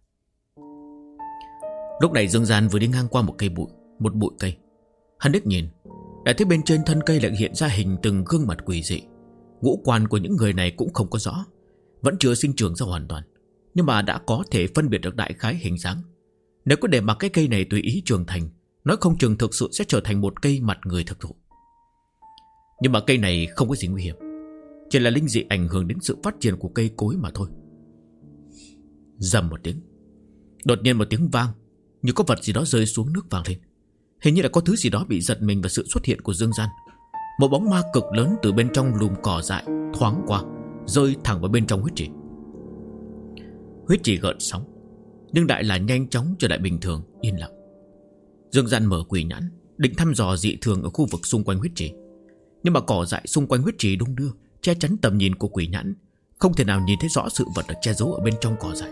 Lúc này Dương Gian vừa đi ngang qua một bụi cây. Hắn liếc nhìn, đã thấy bên trên thân cây lại hiện ra hình từng gương mặt quỷ dị. Ngũ quan của những người này cũng không có rõ, vẫn chưa sinh trưởng ra hoàn toàn, nhưng mà đã có thể phân biệt được đại khái hình dáng. Nếu có để mặc cái cây này tùy ý trưởng thành, nói không chừng thực sự sẽ trở thành một cây mặt người thực thụ. Nhưng mà cây này không có gì nguy hiểm, chỉ là linh dị ảnh hưởng đến sự phát triển của cây cối mà thôi. Rầm một tiếng, đột nhiên một tiếng vang, như có vật gì đó rơi xuống nước vang lên. Hình như là có thứ gì đó bị giật mình vào sự xuất hiện của Dương Gian. Một bóng ma cực lớn từ bên trong lùm cỏ dại thoáng qua, rơi thẳng vào bên trong huyết trì. Huyết trì gợn sóng, nhưng lại là nhanh chóng trở lại bình thường, yên lặng. Dương Gian mở quỷ nhãn, định thăm dò dị thường ở khu vực xung quanh huyết trì. Nhưng mà cỏ dại xung quanh huyết trì đung đưa, che chắn tầm nhìn của quỷ nhãn, không thể nào nhìn thấy rõ sự vật được che giấu ở bên trong cỏ dại.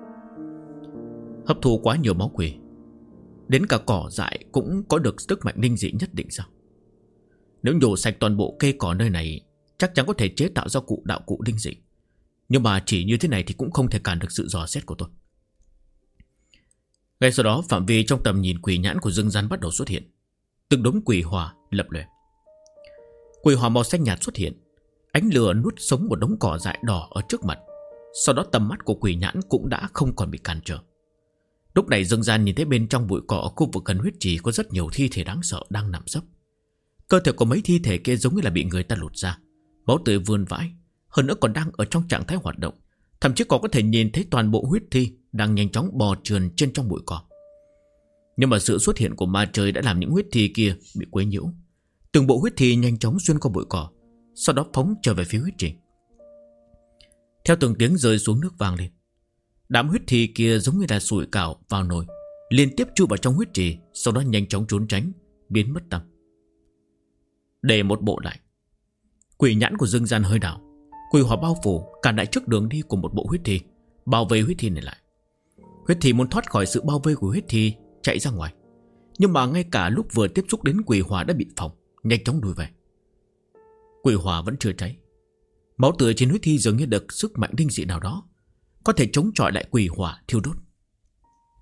Hấp thu quá nhiều máu quỷ, đến cả cỏ dại cũng có được sức mạnh linh dị nhất định sao? Nếu nhổ sạch toàn bộ cây cỏ nơi này, chắc chắn có thể chế tạo ra đạo cụ linh dị. Nhưng mà chỉ như thế này thì cũng không thể cản được sự dò xét của tôi. Ngay sau đó phạm vi trong tầm nhìn quỷ nhãn của Dương Gian bắt đầu xuất hiện. Từng đống quỷ hỏa lập lòe. Quỷ hỏa màu xanh nhạt xuất hiện, ánh lửa nuốt sống một đống cỏ dại đỏ ở trước mặt. Sau đó tầm mắt của quỷ nhãn cũng đã không còn bị cản trở. Lúc này Dương Gian nhìn thấy bên trong bụi cỏ ở khu vực gần huyết trì có rất nhiều thi thể đáng sợ đang nằm sấp. Cơ thể của mấy thi thể kia giống như là bị người ta lột ra, máu tươi vươn vãi, hơn nữa còn đang ở trong trạng thái hoạt động. Thậm chí còn có thể nhìn thấy toàn bộ huyết thi đang nhanh chóng bò trườn trên trong bụi cỏ. Nhưng mà sự xuất hiện của ma trời đã làm những huyết thi kia bị quấy nhiễu. Từng bộ huyết thi nhanh chóng xuyên qua bụi cỏ, sau đó phóng trở về phía huyết trì. Theo từng tiếng rơi xuống nước vang lên, đám huyết thi kia giống như là sủi cảo vào nồi, liên tiếp chui vào trong huyết trì, sau đó nhanh chóng trốn tránh, biến mất tăm. Để một bộ lại. Quỷ nhãn của Dương Gian hơi đảo, quỷ hỏa bao phủ cản lại trước đường đi của một bộ huyết thi, bao vây huyết thi này lại. Huyết thi muốn thoát khỏi sự bao vây của huyết thi, chạy ra ngoài. Nhưng mà ngay cả lúc vừa tiếp xúc đến quỷ hỏa đã bị phỏng, nhanh chóng đuổi về. Quỷ hỏa vẫn chưa cháy. Máu tươi trên huyết thi dường như được sức mạnh linh dị nào đó, có thể chống chọi lại quỷ hỏa thiêu đốt.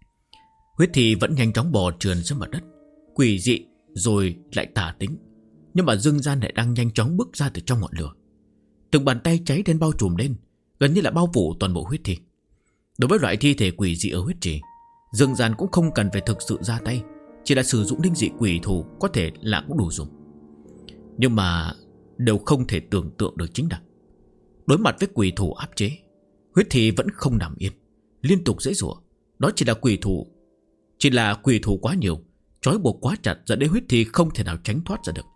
Huyết thi vẫn nhanh chóng bò trườn xuống mặt đất, quỷ dị rồi lại tà tính. Nhưng mà Dương Gian lại đang nhanh chóng bước ra từ trong ngọn lửa. Từng bàn tay cháy đen bao trùm lên, gần như là bao phủ toàn bộ huyết thi. Đối với loại thi thể quỷ dị ở huyết trì, Dương Gian cũng không cần phải thực sự ra tay, chỉ là sử dụng linh dị quỷ thủ có thể là cũng đủ dùng. Nhưng mà đều không thể tưởng tượng được chính là đối mặt với quỷ thủ áp chế, huyết thi vẫn không nằm yên, liên tục giãy giụa. Đó chỉ là quỷ thủ quá nhiều, trói buộc quá chặt, dẫn đến huyết thi không thể nào tránh thoát ra được.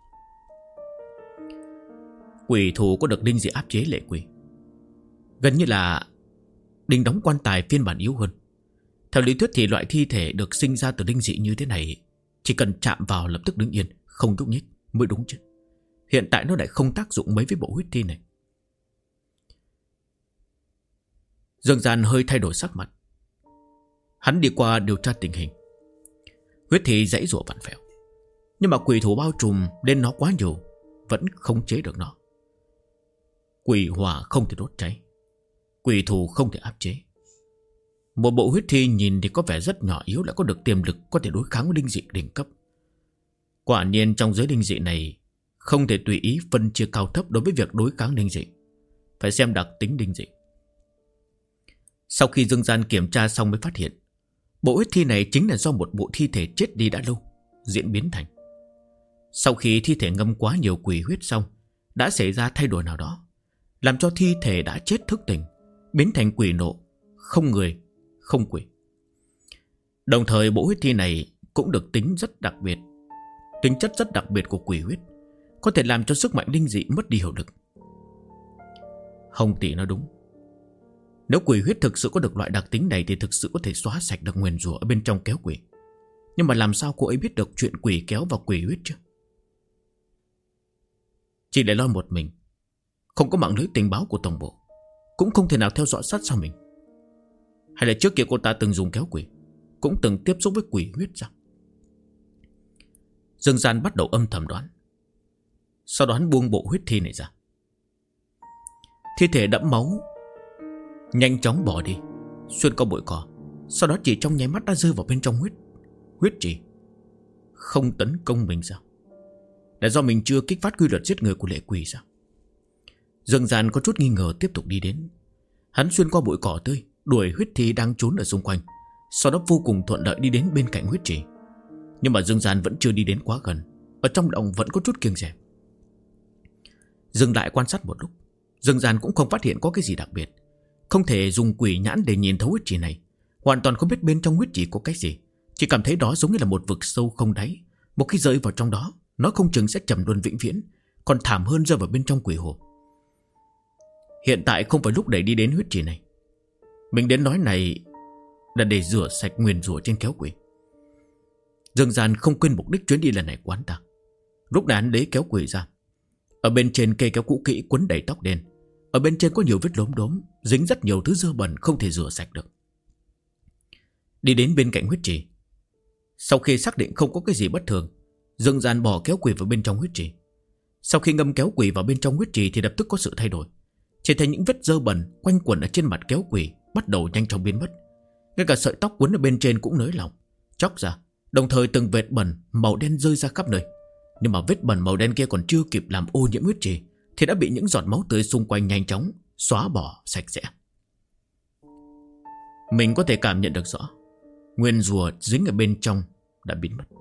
Quỷ thủ có được linh dị áp chế lệ quỷ, gần như là đinh đóng quan tài phiên bản yếu hơn. Theo lý thuyết thì loại thi thể được sinh ra từ linh dị như thế này chỉ cần chạm vào lập tức đứng yên, không nhúc nhích mới đúng chứ. Hiện tại nó lại không tác dụng mấy với bộ huyết thi này. Dương Gian hơi thay đổi sắc mặt. Hắn đi qua điều tra tình hình. Huyết thi giãy giụa vặn vẹo, nhưng mà quỷ thủ bao trùm lên nó quá nhiều, vẫn không chế được nó. Quỷ hỏa không thể đốt cháy, quỷ thủ không thể áp chế. Một bộ huyết thi nhìn thì có vẻ rất nhỏ yếu, lại có được tiềm lực có thể đối kháng với linh dị đỉnh cấp. Quả nhiên trong giới linh dị này không thể tùy ý phân chia cao thấp đối với việc đối kháng linh dị, phải xem đặc tính linh dị. Sau khi Dương Gian kiểm tra xong mới phát hiện bộ huyết thi này chính là do một bộ thi thể chết đi đã lâu diễn biến thành. Sau khi thi thể ngâm quá nhiều quỷ huyết xong, đã xảy ra thay đổi nào đó, làm cho thi thể đã chết thức tỉnh, biến thành quỷ nộ, không người, không quỷ. Đồng thời bộ huyết thi này cũng được tính chất rất đặc biệt của quỷ huyết, có thể làm cho sức mạnh linh dị mất đi hiệu lực. Hồng tỷ nói đúng. Nếu quỷ huyết thực sự có được loại đặc tính này thì thực sự có thể xóa sạch được nguyền rủa ở bên trong kéo quỷ. Nhưng mà làm sao cô ấy biết được chuyện quỷ kéo và quỷ huyết chứ? Chỉ để lo một mình, không có mạng lưới tình báo của tổng bộ, cũng không thể nào theo dõi sát sao mình. Hay là trước kia cô ta từng dùng kéo quỷ, cũng từng tiếp xúc với quỷ huyết sao? Dương Gian bắt đầu âm thầm đoán. Sau đó hắn buông bộ huyết thi này ra. Thi thể đẫm máu nhanh chóng bỏ đi, xuyên qua bụi cỏ, sau đó chỉ trong nháy mắt đã rơi vào bên trong huyết trì. Không tấn công mình sao? Là do mình chưa kích phát quy luật giết người của lệ quỷ sao? Dương Gian có chút nghi ngờ, tiếp tục đi đến. Hắn xuyên qua bụi cỏ tươi, đuổi huyết thi đang trốn ở xung quanh, sau đó vô cùng thuận lợi đi đến bên cạnh huyết trì. Nhưng mà Dương Gian vẫn chưa đi đến quá gần, ở trong động vẫn có chút kiêng dè. Dừng lại quan sát một lúc, Dương Gian cũng không phát hiện có cái gì đặc biệt. Không thể dùng quỷ nhãn để nhìn thấu huyết trì này, hoàn toàn không biết bên trong huyết trì có cái gì, chỉ cảm thấy đó giống như là một vực sâu không đáy. Một khi rơi vào trong đó, nó không chừng sẽ trầm luân vĩnh viễn, còn thảm hơn rơi vào bên trong quỷ hồ. Hiện tại không phải lúc để đi đến huyết trì này. Mình đến nói này là để rửa sạch nguyền rủa trên kéo quỷ. Dương Gian không quên mục đích chuyến đi lần này của hắn ta. Lúc này hắn lấy kéo quỷ ra. Ở bên trên cây kéo cũ kỹ quấn đầy tóc đen. Ở bên trên có nhiều vết lốm đốm, dính rất nhiều thứ dơ bẩn không thể rửa sạch được. Đi đến bên cạnh huyết trì. Sau khi xác định không có cái gì bất thường, Dương Gian bỏ kéo quỷ vào bên trong huyết trì. Sau khi ngâm kéo quỷ vào bên trong huyết trì thì lập tức có sự thay đổi. Chỉ thấy những vết dơ bẩn quanh quẩn ở trên mặt kéo quỷ bắt đầu nhanh chóng biến mất. Ngay cả sợi tóc quấn ở bên trên cũng nới lỏng, chóc ra. Đồng thời từng vệt bẩn màu đen rơi ra khắp nơi. Nhưng mà vết bẩn màu đen kia còn chưa kịp làm ô nhiễm huyết trì thì đã bị những giọt máu tươi xung quanh nhanh chóng xóa bỏ sạch sẽ. Mình có thể cảm nhận được rõ nguyên rùa dính ở bên trong đã biến mất.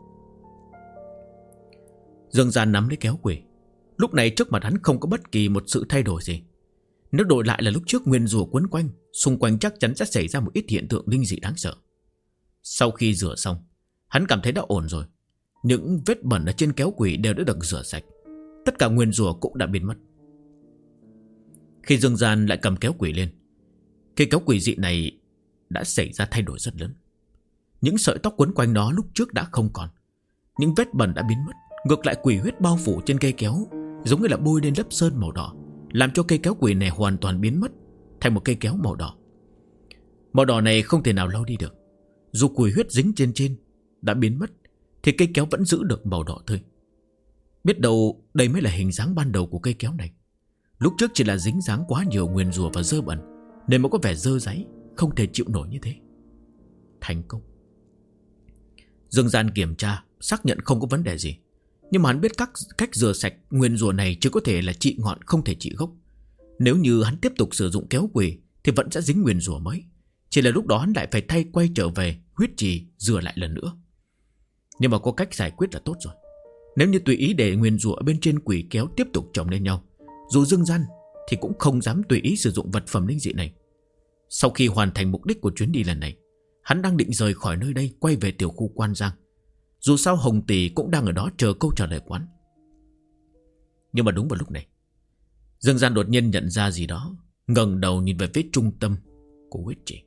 Dương Gian nắm lấy kéo quỷ. Lúc này trước mặt hắn không có bất kỳ một sự thay đổi gì. Nếu đổi lại là lúc trước nguyên rùa quấn quanh, xung quanh chắc chắn sẽ xảy ra một ít hiện tượng linh dị đáng sợ. Sau khi rửa xong, hắn cảm thấy đã ổn rồi. Những vết bẩn ở trên kéo quỷ đều đã được rửa sạch. Tất cả nguyên rùa cũng đã biến mất. Khi Dương Gian lại cầm kéo quỷ lên, cây kéo quỷ dị này đã xảy ra thay đổi rất lớn. Những sợi tóc quấn quanh nó lúc trước đã không còn. Những vết bẩn đã biến mất. Ngược lại quỷ huyết bao phủ trên cây kéo giống như là bôi lên lớp sơn màu đỏ, làm cho cây kéo quỷ này hoàn toàn biến mất thành một cây kéo màu đỏ. Màu đỏ này không thể nào lau đi được. Dù quỷ huyết dính trên đã biến mất thì cây kéo vẫn giữ được màu đỏ tươi. Biết đâu đây mới là hình dáng ban đầu của cây kéo này. Lúc trước chỉ là dính dáng quá nhiều nguyền rủa và dơ bẩn nên mới có vẻ dơ dáy, không thể chịu nổi như thế. Thành công. Dương Gian kiểm tra, xác nhận không có vấn đề gì. Nhưng mà hắn biết cách rửa sạch nguyên rủa này chỉ có thể là trị ngọn không thể trị gốc. Nếu như hắn tiếp tục sử dụng kéo quỷ thì vẫn sẽ dính nguyên rủa mới. Chỉ là lúc đó hắn lại phải quay trở về huyết trì rửa lại lần nữa. Nhưng mà có cách giải quyết là tốt rồi. Nếu như tùy ý để nguyên rủa bên trên quỷ kéo tiếp tục chồng lên nhau, dù dương gian thì cũng không dám tùy ý sử dụng vật phẩm linh dị này. Sau khi hoàn thành mục đích của chuyến đi lần này, hắn đang định rời khỏi nơi đây quay về tiểu khu Quan Giang. Dù sao Hồng Tỷ cũng đang ở đó chờ câu trả lời quán. Nhưng mà đúng vào lúc này, Dương Gian đột nhiên nhận ra gì đó, ngẩng đầu nhìn về phía trung tâm của huyết trì.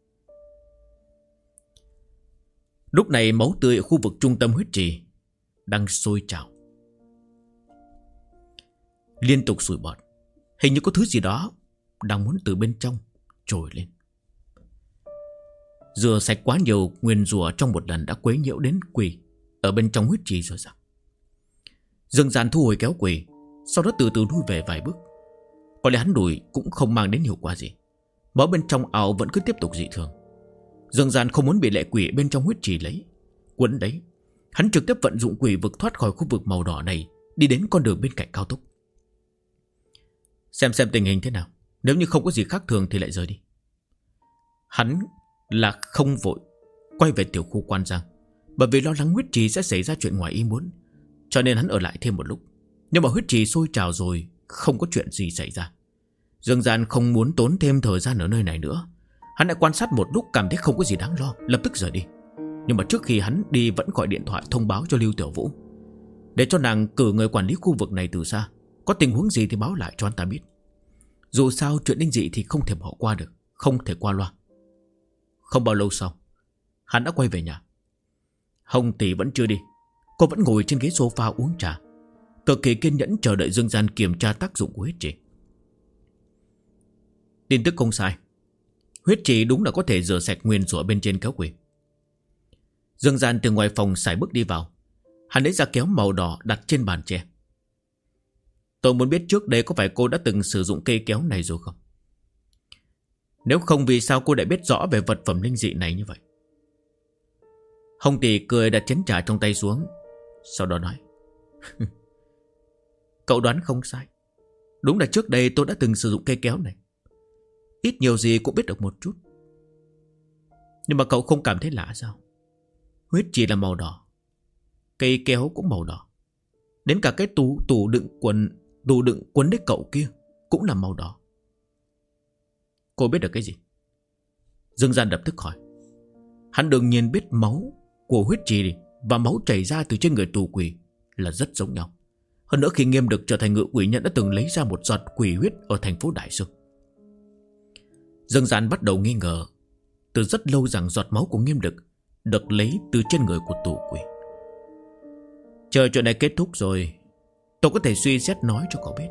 Lúc này máu tươi ở khu vực trung tâm huyết trì đang sôi trào, liên tục sủi bọt. Hình như có thứ gì đó đang muốn từ bên trong trồi lên. Rửa sạch quá nhiều nguyên rủa trong một lần đã quấy nhiễu đến quỷ ở bên trong huyết trì rồi sao? Dương Gian thu hồi kéo quỷ, sau đó từ từ lui về vài bước. Có lẽ hắn đuổi cũng không mang đến hiệu quả gì. Máu bên trong ảo vẫn cứ tiếp tục dị thường. Dương Gian không muốn bị lệ quỷ bên trong huyết trì lấy quấn đấy. Hắn trực tiếp vận dụng quỷ vực thoát khỏi khu vực màu đỏ này, đi đến con đường bên cạnh cao tốc. Xem tình hình thế nào. Nếu như không có gì khác thường thì lại rời đi. Hắn là không vội quay về tiểu khu Quan Giang, bởi vì lo lắng huyết trì sẽ xảy ra chuyện ngoài ý muốn, cho nên hắn ở lại thêm một lúc. Nhưng mà huyết trì sôi trào rồi, không có chuyện gì xảy ra. Dương Gian không muốn tốn thêm thời gian ở nơi này nữa. Hắn đã quan sát một lúc, cảm thấy không có gì đáng lo, lập tức rời đi. Nhưng mà trước khi hắn đi vẫn gọi điện thoại thông báo cho Lưu Tiểu Vũ, để cho nàng cử người quản lý khu vực này từ xa. Có tình huống gì thì báo lại cho anh ta biết. Dù sao chuyện linh dị thì không thể bỏ qua được, không thể qua loa. Không bao lâu sau, hắn đã quay về nhà. Hồng Tỷ vẫn chưa đi. Cô vẫn ngồi trên ghế sofa uống trà, cực kỳ kiên nhẫn chờ đợi Dương Gian kiểm tra tác dụng của huyết trì. Tin tức không sai, huyết trì đúng là có thể rửa sạch nguyên rủa bên trên kéo quỷ. Dương Gian từ ngoài phòng sải bước đi vào. Hắn lấy ra kéo màu đỏ đặt trên bàn tre. Tôi muốn biết trước đây có phải cô đã từng sử dụng cây kéo này rồi không? Nếu không, vì sao cô lại biết rõ về vật phẩm linh dị này như vậy? Hồng Tỷ cười đặt chén trà trong tay xuống, sau đó nói: Cậu đoán không sai. Đúng là trước đây tôi đã từng sử dụng cây kéo này. Ít nhiều gì cũng biết được một chút. Nhưng mà cậu không cảm thấy lạ sao? Huyết trì là màu đỏ, cây kéo cũng màu đỏ. Đến cả cái tủ đựng quần đấy cậu kia cũng là màu đỏ. Cô biết được cái gì? Dương Gian lập tức hỏi. Hắn đương nhiên biết máu của huyết trì và máu chảy ra từ trên người tù quỷ là rất giống nhau. Hơn nữa khi Nghiêm Đực trở thành ngự quỷ nhân đã từng lấy ra một giọt quỷ huyết ở thành phố Đại Sương. Dương Gian bắt đầu nghi ngờ từ rất lâu rằng giọt máu của Nghiêm Đực được lấy từ trên người của tù quỷ. Chờ chuyện này kết thúc rồi, tôi có thể suy xét nói cho cậu biết.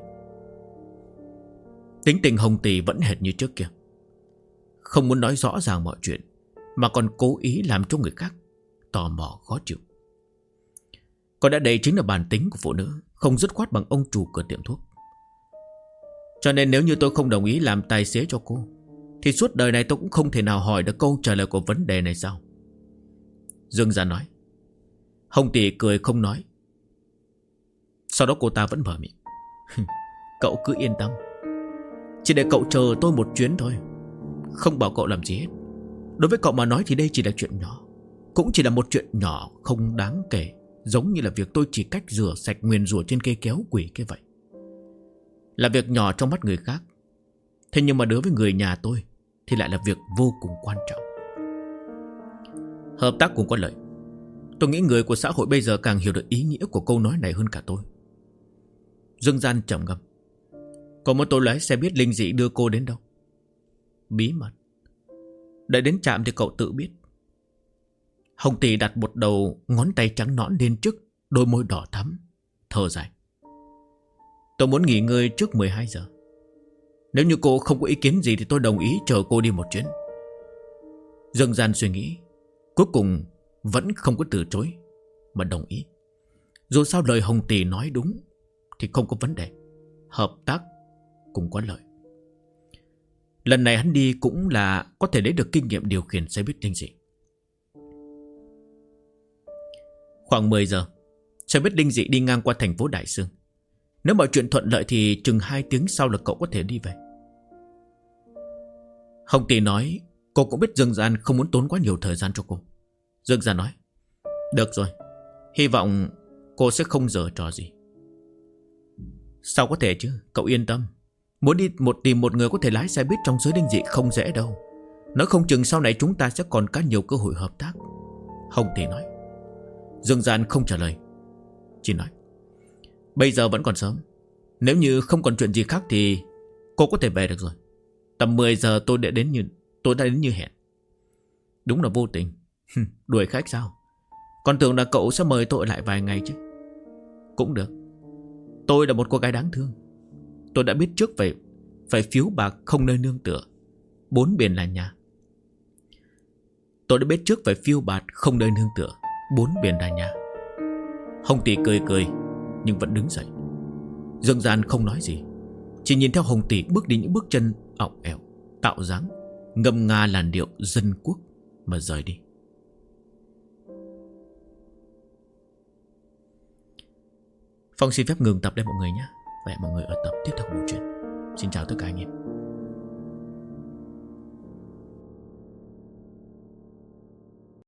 Tính tình Hồng Tỷ vẫn hệt như trước kia, không muốn nói rõ ràng mọi chuyện, mà còn cố ý làm cho người khác tò mò khó chịu. Có lẽ đây chính là bản tính của phụ nữ, không dứt khoát bằng ông chủ cửa tiệm thuốc. Cho nên nếu như tôi không đồng ý làm tài xế cho cô, thì suốt đời này tôi cũng không thể nào hỏi được câu trả lời của vấn đề này sao? Dương Gian nói. Hồng Tỷ cười không nói. Sau đó cô ta vẫn mở miệng. Cậu cứ yên tâm, chỉ để cậu chờ tôi một chuyến thôi, không bảo cậu làm gì hết. Đối với cậu mà nói thì đây chỉ là chuyện nhỏ, cũng chỉ là một chuyện nhỏ không đáng kể, giống như là việc tôi chỉ cách rửa sạch nguyền rủa trên cây kéo quỷ kia vậy. Là việc nhỏ trong mắt người khác, thế nhưng mà đối với người nhà tôi thì lại là việc vô cùng quan trọng. Hợp tác cùng có lợi. Tôi nghĩ người của xã hội bây giờ càng hiểu được ý nghĩa của câu nói này hơn cả tôi. Dương Gian trầm ngâm. Có muốn tôi lái xe buýt linh dị đưa cô đến đâu? Bí mật. Đợi đến trạm thì cậu tự biết. Hồng Tỷ đặt một đầu ngón tay trắng nõn lên trước đôi môi đỏ thắm, thở dài. Tôi muốn nghỉ ngơi trước 12 giờ. Nếu như cô không có ý kiến gì thì tôi đồng ý chờ cô đi một chuyến. Dương Gian suy nghĩ, cuối cùng vẫn không có từ chối, mà đồng ý. Dù sao lời Hồng Tỷ nói đúng thì không có vấn đề. Hợp tác cũng có lợi. Lần này hắn đi cũng là có thể lấy được kinh nghiệm điều khiển xe buýt linh dị. Khoảng 10 giờ, Xe buýt linh dị đi ngang qua thành phố Đại Sương. Nếu mọi chuyện thuận lợi thì chừng 2 tiếng sau là cậu có thể đi về. Hồng Tỷ nói cô cũng biết Dương Gian không muốn tốn quá nhiều thời gian cho cô. Dương Gian nói được rồi, hy vọng cô sẽ không giở trò gì. Sao có thể chứ, cậu yên tâm. Muốn tìm một người có thể lái xe buýt trong giới linh dị không dễ đâu. Nói không chừng sau này chúng ta sẽ còn có nhiều cơ hội hợp tác. Hồng Tỷ nói. Dương Gian không trả lời, chỉ nói bây giờ vẫn còn sớm. Nếu như không còn chuyện gì khác thì cô có thể về được rồi. Tầm 10 giờ tôi đã đến như hẹn. Đúng là vô tình. Đuổi khách sao? Còn tưởng là cậu sẽ mời tôi lại vài ngày chứ. Cũng được. Tôi là một cô gái đáng thương. Tôi đã biết trước phải phiếu bạc không nơi nương tựa, 4 biển là nhà. Tôi đã biết trước phải phiêu bạt không nơi nương tựa, 4 biển là nhà. Hồng Tỷ cười cười nhưng vẫn đứng dậy. Dương Gian không nói gì, chỉ nhìn theo Hồng Tỷ bước đi những bước chân ọng ẻo, tạo dáng ngâm nga làn điệu dân quốc mà rời đi. Phong xin phép ngừng tập đây mọi người nhé. Và hẹn mọi người ở tập tiếp theo của bộ truyện. Xin chào tất cả anh em.